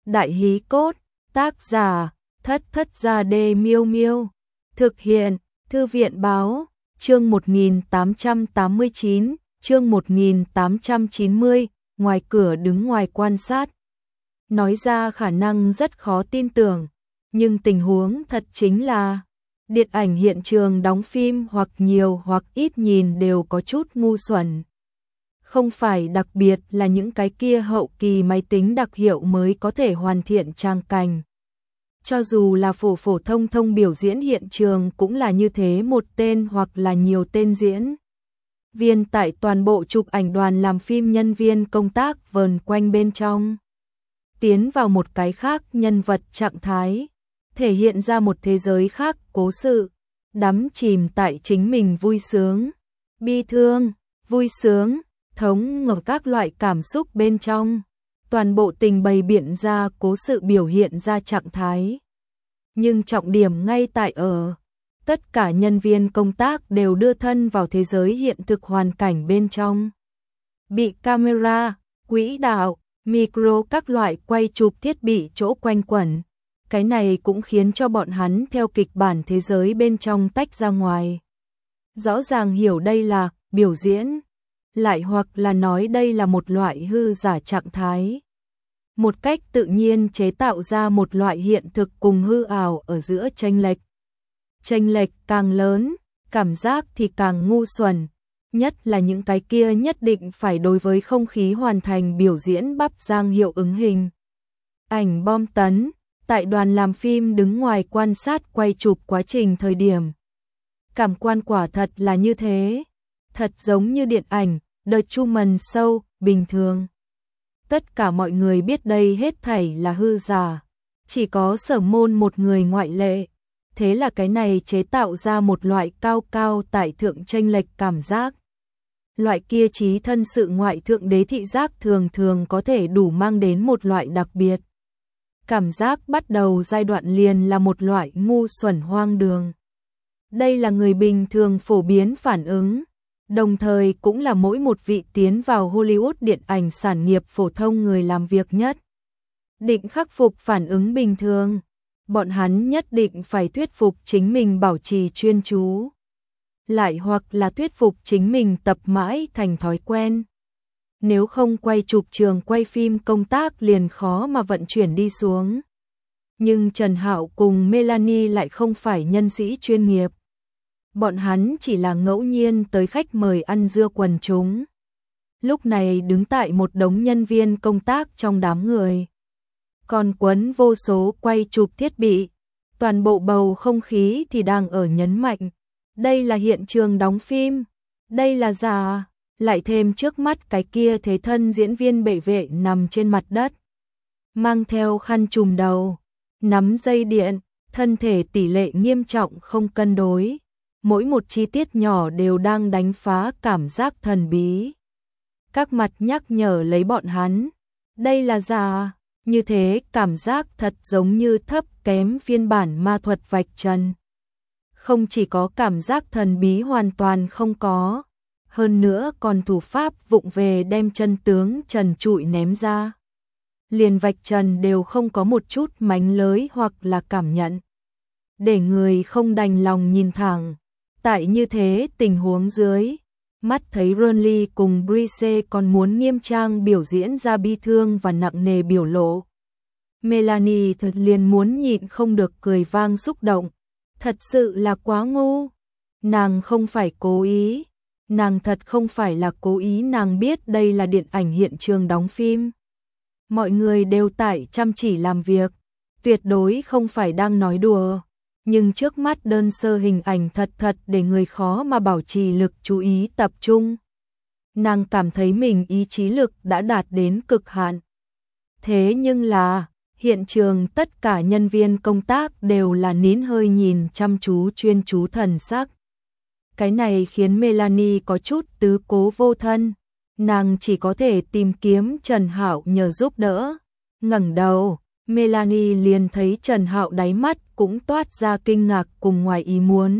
Đại hí cốt, tác giả, Thất Thất Gia Đê Miêu Miêu. Thực hiện, Thư viện báo, chương 1889, chương 1890, ngoài cửa đứng ngoài quan sát. Nói ra khả năng rất khó tin tưởng, nhưng tình huống thật chính là điện ảnh hiện trường đóng phim hoặc nhiều hoặc ít nhìn đều có chút ngu xuẩn. Không phải đặc biệt là những cái kia hậu kỳ máy tính đặc hiệu mới có thể hoàn thiện trang cảnh. Cho dù là phổ phổ thông thông biểu diễn hiện trường cũng là như thế, một tên hoặc là nhiều tên diễn viên tại toàn bộ chụp ảnh đoàn làm phim nhân viên công tác vờn quanh bên trong. Tiến vào một cái khác nhân vật trạng thái, thể hiện ra một thế giới khác cố sự, đắm chìm tại chính mình vui sướng, bi thương, vui sướng, thống ngộ các loại cảm xúc bên trong. Toàn bộ tình bày biện ra cố sự biểu hiện ra trạng thái. Nhưng trọng điểm ngay tại ở, tất cả nhân viên công tác đều đưa thân vào thế giới hiện thực hoàn cảnh bên trong. Bị camera, quỹ đạo, micro các loại quay chụp thiết bị chỗ quanh quẩn. Cái này cũng khiến cho bọn hắn theo kịch bản thế giới bên trong tách ra ngoài. Rõ ràng hiểu đây là biểu diễn, lại hoặc là nói đây là một loại hư giả trạng thái. Một cách tự nhiên chế tạo ra một loại hiện thực cùng hư ảo ở giữa chênh lệch. Chênh lệch càng lớn, cảm giác thì càng ngu xuẩn, nhất là những cái kia nhất định phải đối với không khí hoàn thành biểu diễn bắp giang hiệu ứng hình ảnh bom tấn, tại đoàn làm phim đứng ngoài quan sát quay chụp quá trình thời điểm. Cảm quan quả thật là như thế, thật giống như điện ảnh The Truman Show bình thường. Tất cả mọi người biết đây hết thảy là hư giả, chỉ có Sở Môn một người ngoại lệ. Thế là cái này chế tạo ra một loại cao cao tại thượng chênh lệch cảm giác. Loại kia trí thân sự ngoại thượng đế thị giác thường thường có thể đủ mang đến một loại đặc biệt. Cảm giác bắt đầu giai đoạn liền là một loại ngu xuẩn hoang đường. Đây là người bình thường phổ biến phản ứng, đồng thời cũng là mỗi một vị tiến vào Hollywood điện ảnh sản nghiệp phổ thông người làm việc nhất định khắc phục phản ứng bình thường. Bọn hắn nhất định phải thuyết phục chính mình bảo trì chuyên chú, lại hoặc là thuyết phục chính mình tập mãi thành thói quen. Nếu không quay chụp trường quay phim công tác liền khó mà vận chuyển đi xuống. Nhưng Trần Hạo cùng Melanie lại không phải nhân sĩ chuyên nghiệp. Bọn hắn chỉ là ngẫu nhiên tới khách mời ăn dưa quần chúng. Lúc này đứng tại một đống nhân viên công tác trong đám người. Còn quấn vô số quay chụp thiết bị. Toàn bộ bầu không khí thì đang ở nhấn mạnh. Đây là hiện trường đóng phim. Đây là giả. Lại thêm trước mắt cái kia thế thân diễn viên bệ vệ nằm trên mặt đất. Mang theo khăn trùm đầu. Nắm dây điện. Thân thể tỷ lệ nghiêm trọng không cân đối. Mỗi một chi tiết nhỏ đều đang đánh phá cảm giác thần bí. Các mặt nhắc nhở lấy bọn hắn. Đây là giả. Như thế cảm giác thật giống như thấp kém phiên bản ma thuật vạch trần. Không chỉ có cảm giác thần bí hoàn toàn không có, hơn nữa còn thủ pháp vụng về đem chân tướng trần trụi ném ra. Liền vạch trần đều không có một chút mánh lới hoặc là cảm nhận. Để người không đành lòng nhìn thẳng. Tại như thế tình huống dưới, mắt thấy Ronly cùng Brice còn muốn nghiêm trang biểu diễn ra bi thương và nặng nề biểu lộ. Melanie thật liền muốn nhịn không được cười vang xúc động. Thật sự là quá ngu. Nàng không phải cố ý. Nàng thật không phải là cố ý, nàng biết đây là điện ảnh hiện trường đóng phim. Mọi người đều tại chăm chỉ làm việc. Tuyệt đối không phải đang nói đùa. Nhưng trước mắt đơn sơ hình ảnh thật để người khó mà bảo trì lực chú ý tập trung. Nàng cảm thấy mình ý chí lực đã đạt đến cực hạn. Thế nhưng là, hiện trường tất cả nhân viên công tác đều là nín hơi nhìn chăm chú chuyên chú thần sắc. Cái này khiến Melanie có chút tứ cố vô thân. Nàng chỉ có thể tìm kiếm Trần Hạo nhờ giúp đỡ. Ngẩng đầu, Melanie liền thấy Trần Hạo đáy mắt cũng toát ra kinh ngạc cùng ngoài ý muốn.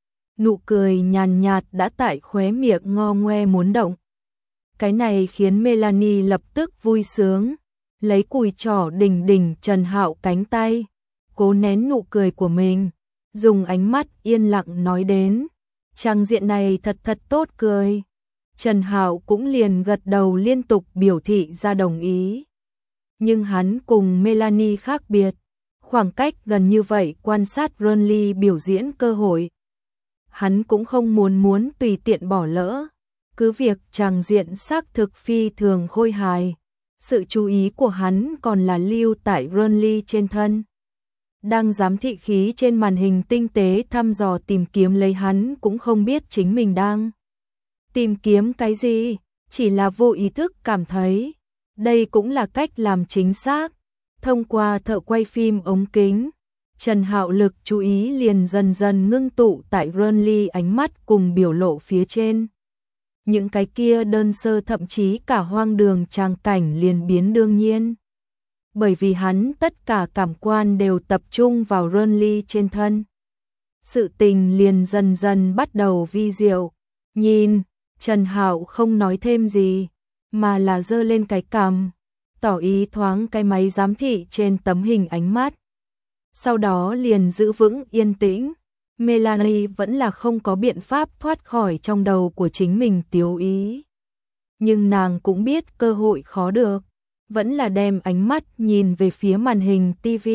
Nụ cười nhàn nhạt đã tại khóe miệng ngo ngoe muốn động. Cái này khiến Melanie lập tức vui sướng. lấy cùi trỏ đỉnh đỉnh Trần Hạo cánh tay, cố nén nụ cười của mình, dùng ánh mắt yên lặng nói đến, trang diện này thật thật tốt cười. Trần Hạo cũng liền gật đầu liên tục biểu thị ra đồng ý. Nhưng hắn cùng Melanie khác biệt, khoảng cách gần như vậy quan sát Renly biểu diễn cơ hội. Hắn cũng không muốn tùy tiện bỏ lỡ, cứ việc tràng diện xác thực phi thường khôi hài. Sự chú ý của hắn còn là lưu tại Renly trên thân. Đang giám thị khí trên màn hình tinh tế thăm dò tìm kiếm lấy hắn cũng không biết chính mình đang tìm kiếm cái gì, chỉ là vô ý thức cảm thấy. Đây cũng là cách làm chính xác. Thông qua thợ quay phim ống kính, Trần Hạo lực chú ý liền dần dần ngưng tụ tại Renly ánh mắt cùng biểu lộ phía trên. Những cái kia đơn sơ thậm chí cả hoang đường tràng cảnh liền biến đương nhiên. Bởi vì hắn tất cả cảm quan đều tập trung vào Renly trên thân. Sự tình liền dần dần bắt đầu vi diệu. Nhìn, Trần Hạo không nói thêm gì, mà là giơ lên cái cằm, tỏ ý thoáng cái máy giám thị trên tấm hình ánh mắt. Sau đó liền giữ vững yên tĩnh. Melanie vẫn là không có biện pháp thoát khỏi trong đầu của chính mình tiếu ý. Nhưng nàng cũng biết cơ hội khó được, vẫn là đem ánh mắt nhìn về phía màn hình TV.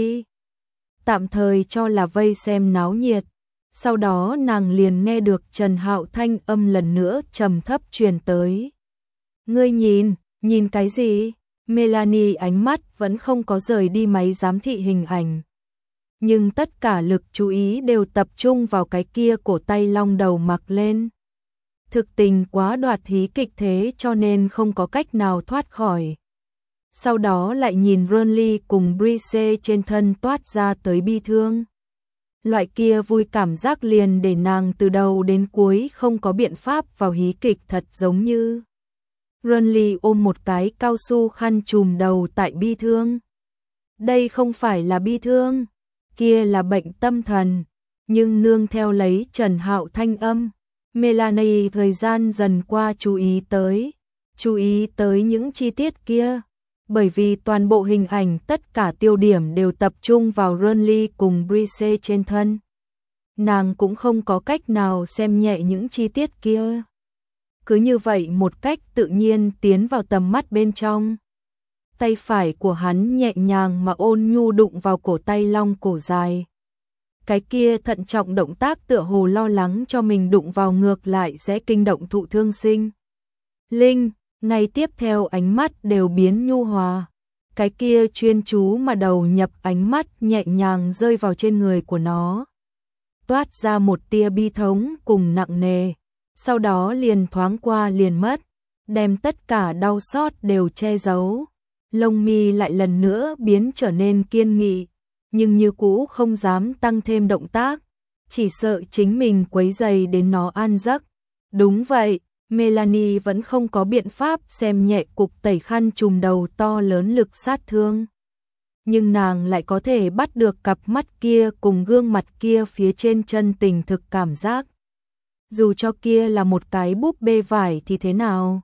Tạm thời cho là vây xem náo nhiệt. Sau đó nàng liền nghe được Trần Hạo thanh âm lần nữa trầm thấp truyền tới. Ngươi nhìn cái gì? Melanie ánh mắt vẫn không có rời đi máy giám thị hình ảnh. Nhưng tất cả lực chú ý đều tập trung vào cái kia cổ tay long đầu mặc lên. Thực tình quá đoạt hí kịch thế cho nên không có cách nào thoát khỏi. Sau đó lại nhìn Renly cùng Brice trên thân toát ra tới bi thương. Loại kia vui cảm giác liền để nàng từ đầu đến cuối không có biện pháp vào hí kịch thật giống như. Renly ôm một cái cao su khăn trùm đầu tại bi thương. Đây không phải là bi thương, kia là bệnh tâm thần, nhưng nương theo lấy Trần Hạo thanh âm, Melanie thời gian dần qua chú ý tới những chi tiết kia, bởi vì toàn bộ hình ảnh tất cả tiêu điểm đều tập trung vào Renly cùng Brice trên thân. Nàng cũng không có cách nào xem nhẹ những chi tiết kia. Cứ như vậy một cách tự nhiên tiến vào tầm mắt bên trong. Tay phải của hắn nhẹ nhàng mà ôn nhu đụng vào cổ tay long cổ dài. Cái kia thận trọng động tác tựa hồ lo lắng cho mình đụng vào ngược lại sẽ kinh động thụ thương sinh. Linh, ngay tiếp theo ánh mắt đều biến nhu hòa. Cái kia chuyên chú mà đầu nhập ánh mắt nhẹ nhàng rơi vào trên người của nó. Toát ra một tia bi thống cùng nặng nề. Sau đó liền thoáng qua liền mất, đem tất cả đau xót đều che giấu. Lông mi lại lần nữa biến trở nên kiên nghị, nhưng như cũ không dám tăng thêm động tác, chỉ sợ chính mình quấy rầy đến nó an giấc. Đúng vậy, Melanie vẫn không có biện pháp xem nhẹ cục tẩy khăn trùm đầu to lớn lực sát thương. Nhưng nàng lại có thể bắt được cặp mắt kia cùng gương mặt kia phía trên chân tình thực cảm giác. Dù cho kia là một cái búp bê vải thì thế nào?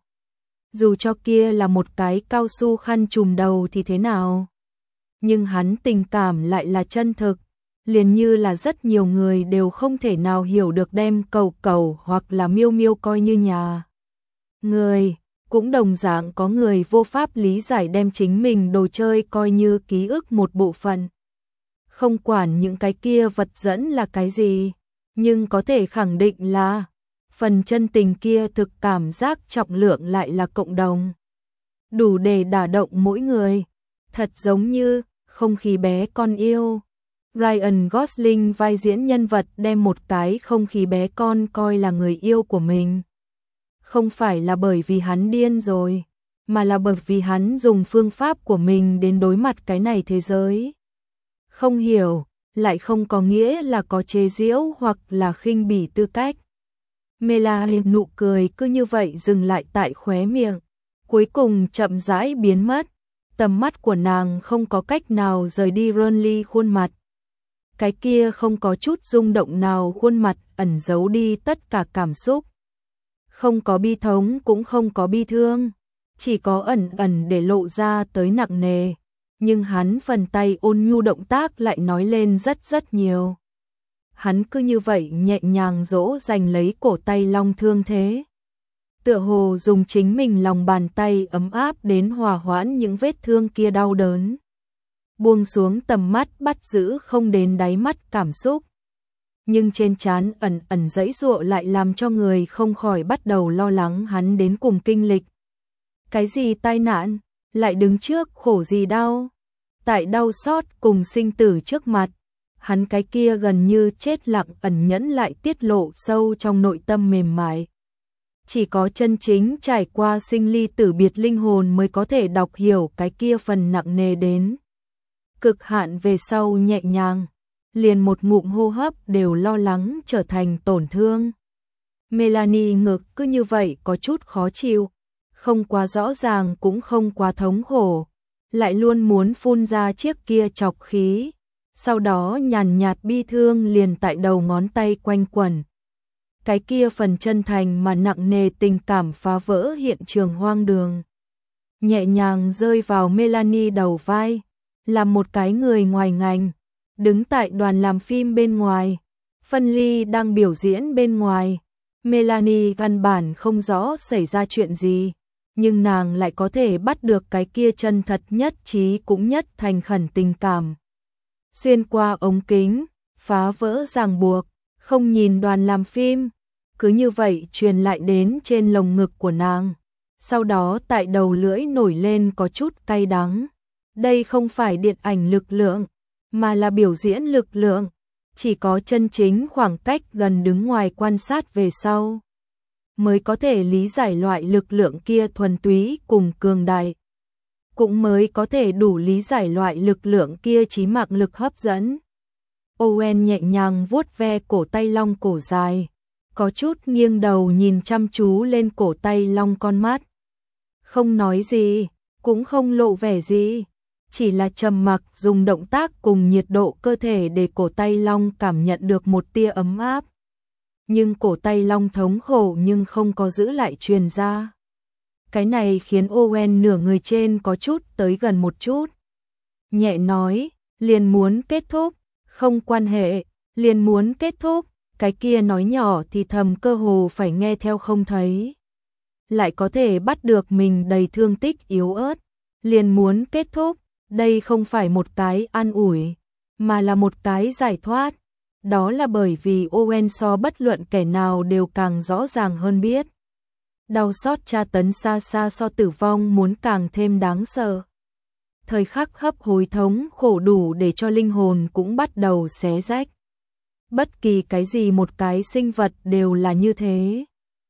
Dù cho kia là một cái cao su khăn trùm đầu thì thế nào? Nhưng hắn tình cảm lại là chân thực, liền như là rất nhiều người đều không thể nào hiểu được đem cầu cầu hoặc là miêu miêu coi như nhà. Người, cũng đồng dạng có người vô pháp lý giải đem chính mình đồ chơi coi như ký ức một bộ phận. Không quản những cái kia vật dẫn là cái gì, nhưng có thể khẳng định là phần chân tình kia thực cảm giác trọng lượng lại là cộng đồng. Đủ để đả động mỗi người, thật giống như không khí bé con yêu. Ryan Gosling vai diễn nhân vật đem một cái không khí bé con coi là người yêu của mình. Không phải là bởi vì hắn điên rồi, mà là bởi vì hắn dùng phương pháp của mình đến đối mặt cái này thế giới. Không hiểu, lại không có nghĩa là có chế giễu hoặc là khinh bỉ tư cách. Melanie nụ cười cứ như vậy dừng lại tại khóe miệng, cuối cùng chậm rãi biến mất. Tầm mắt của nàng không có cách nào rời đi Renly khuôn mặt. Cái kia không có chút rung động nào khuôn mặt ẩn giấu đi tất cả cảm xúc. Không có bi thống cũng không có bi thương, chỉ có ẩn ẩn để lộ ra tới nặng nề, nhưng hắn phần tay ôn nhu động tác lại nói lên rất rất nhiều. Hắn cứ như vậy nhẹ nhàng dỗ dành lấy cổ tay Long Thương Thế. Tựa hồ dùng chính mình lòng bàn tay ấm áp đến hòa hoãn những vết thương kia đau đớn. Buông xuống tầm mắt bắt giữ không đến đáy mắt cảm xúc. Nhưng trên trán ẩn ẩn dãy giụa lại làm cho người không khỏi bắt đầu lo lắng hắn đến cùng kinh lịch. Cái gì tai nạn, lại đứng trước khổ gì đau. Tại đau xót cùng sinh tử trước mặt, hắn cái kia gần như chết lặng ẩn nhẫn lại tiết lộ sâu trong nội tâm mềm mại. Chỉ có chân chính trải qua sinh ly tử biệt linh hồn mới có thể đọc hiểu cái kia phần nặng nề đến cực hạn về sau nhẹ nhàng, liền một ngụm hô hấp đều lo lắng trở thành tổn thương. Melanie ngực cứ như vậy có chút khó chịu, không quá rõ ràng cũng không quá thống khổ, lại luôn muốn phun ra chiếc kia chọc khí, sau đó nhàn nhạt bi thương liền tại đầu ngón tay quanh quẩn. Cái kia phần chân thành mà nặng nề tình cảm phá vỡ hiện trường hoang đường. Nhẹ nhàng rơi vào Melanie đầu vai, làm một cái người ngoài ngành, đứng tại đoàn làm phim bên ngoài, phân ly đang biểu diễn bên ngoài. Melanie căn bản không rõ xảy ra chuyện gì, nhưng nàng lại có thể bắt được cái kia chân thật nhất trí cũng nhất thành khẩn tình cảm. Xuyên qua ống kính, phá vỡ ràng buộc, không nhìn đoàn làm phim, cứ như vậy truyền lại đến trên lồng ngực của nàng. Sau đó tại đầu lưỡi nổi lên có chút cay đắng. Đây không phải điện ảnh lực lượng, mà là biểu diễn lực lượng. Chỉ có chân chính khoảng cách gần đứng ngoài quan sát về sau, mới có thể lý giải loại lực lượng kia thuần túy cùng cường đại. Cũng mới có thể đủ lý giải loại lực lượng kia chí mạng lực hấp dẫn. Owen nhẹ nhàng vuốt ve cổ tay Long cổ dài, có chút nghiêng đầu nhìn chăm chú lên cổ tay Long con mắt. Không nói gì, cũng không lộ vẻ gì, chỉ là trầm mặc dùng động tác cùng nhiệt độ cơ thể để cổ tay Long cảm nhận được một tia ấm áp. Nhưng cổ tay Long thống khổ nhưng không có giữ lại truyền ra. Cái này khiến Owen nửa người trên có chút tới gần một chút. Nhẹ nói, liền muốn kết thúc, không quan hệ, liền muốn kết thúc. Cái kia nói nhỏ thì thầm cơ hồ phải nghe theo không thấy. Lại có thể bắt được mình đầy thương tích yếu ớt, liền muốn kết thúc. Đây không phải một cái an ủi, mà là một cái giải thoát. Đó là bởi vì Owen so bất luận kẻ nào đều càng rõ ràng hơn biết. Đau xót tra tấn xa xa so tử vong muốn càng thêm đáng sợ. Thời khắc hấp hối thống khổ đủ để cho linh hồn cũng bắt đầu xé rách. Bất kỳ cái gì một cái sinh vật đều là như thế.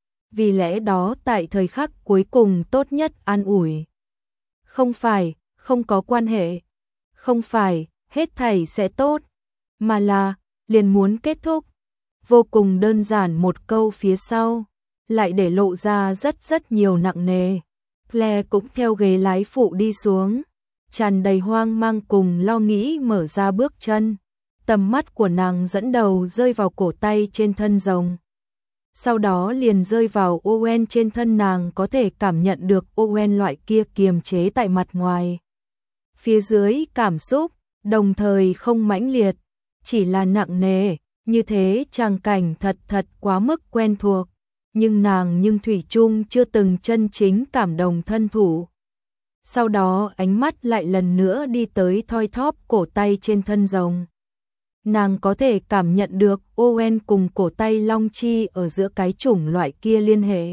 Vì lẽ đó tại thời khắc cuối cùng tốt nhất an ủi. Không phải, không có quan hệ. Không phải, hết thảy sẽ tốt. Mà là, liền muốn kết thúc. Vô cùng đơn giản một câu phía sau, lại để lộ ra rất rất nhiều nặng nề. Claire cũng theo ghế lái phụ đi xuống, tràn đầy hoang mang cùng lo nghĩ mở ra bước chân. Tầm mắt của nàng dẫn đầu rơi vào cổ tay trên thân rồng. Sau đó liền rơi vào Owen trên thân, nàng có thể cảm nhận được Owen loại kia kiềm chế tại mặt ngoài. Phía dưới cảm xúc, đồng thời không mãnh liệt, chỉ là nặng nề, như thế tràng cảnh thật thật quá mức quen thuộc. Nhưng nàng thủy chung chưa từng chân chính cảm động thân thủ. Sau đó ánh mắt lại lần nữa đi tới thoi thóp cổ tay trên thân rồng. Nàng có thể cảm nhận được Owen cùng cổ tay Long Chi ở giữa cái chủng loại kia liên hệ.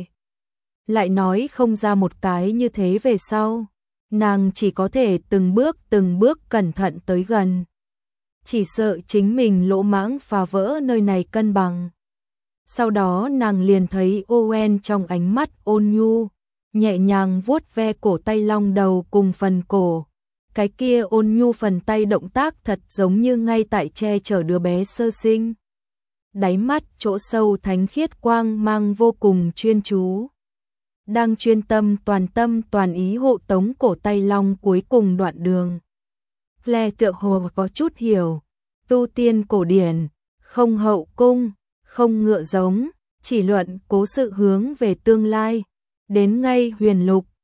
Lại nói không ra một cái như thế về sau. Nàng chỉ có thể từng bước cẩn thận tới gần. Chỉ sợ chính mình lỗ mãng phá vỡ nơi này cân bằng. Sau đó nàng liền thấy Owen trong ánh mắt ôn nhu, nhẹ nhàng vuốt ve cổ tay Long đầu cùng phần cổ. Cái kia ôn nhu phần tay động tác thật giống như ngay tại che chở đứa bé sơ sinh. Đáy mắt chỗ sâu thánh khiết quang mang vô cùng chuyên chú. Đang chuyên tâm toàn ý hộ tống cổ tay Long cuối cùng đoạn đường. Claire tựa hồ có chút hiểu, tu tiên cổ điển, không hậu cung, không ngựa giống, chỉ luận cố sự hướng về tương lai. Đến ngay huyền lục,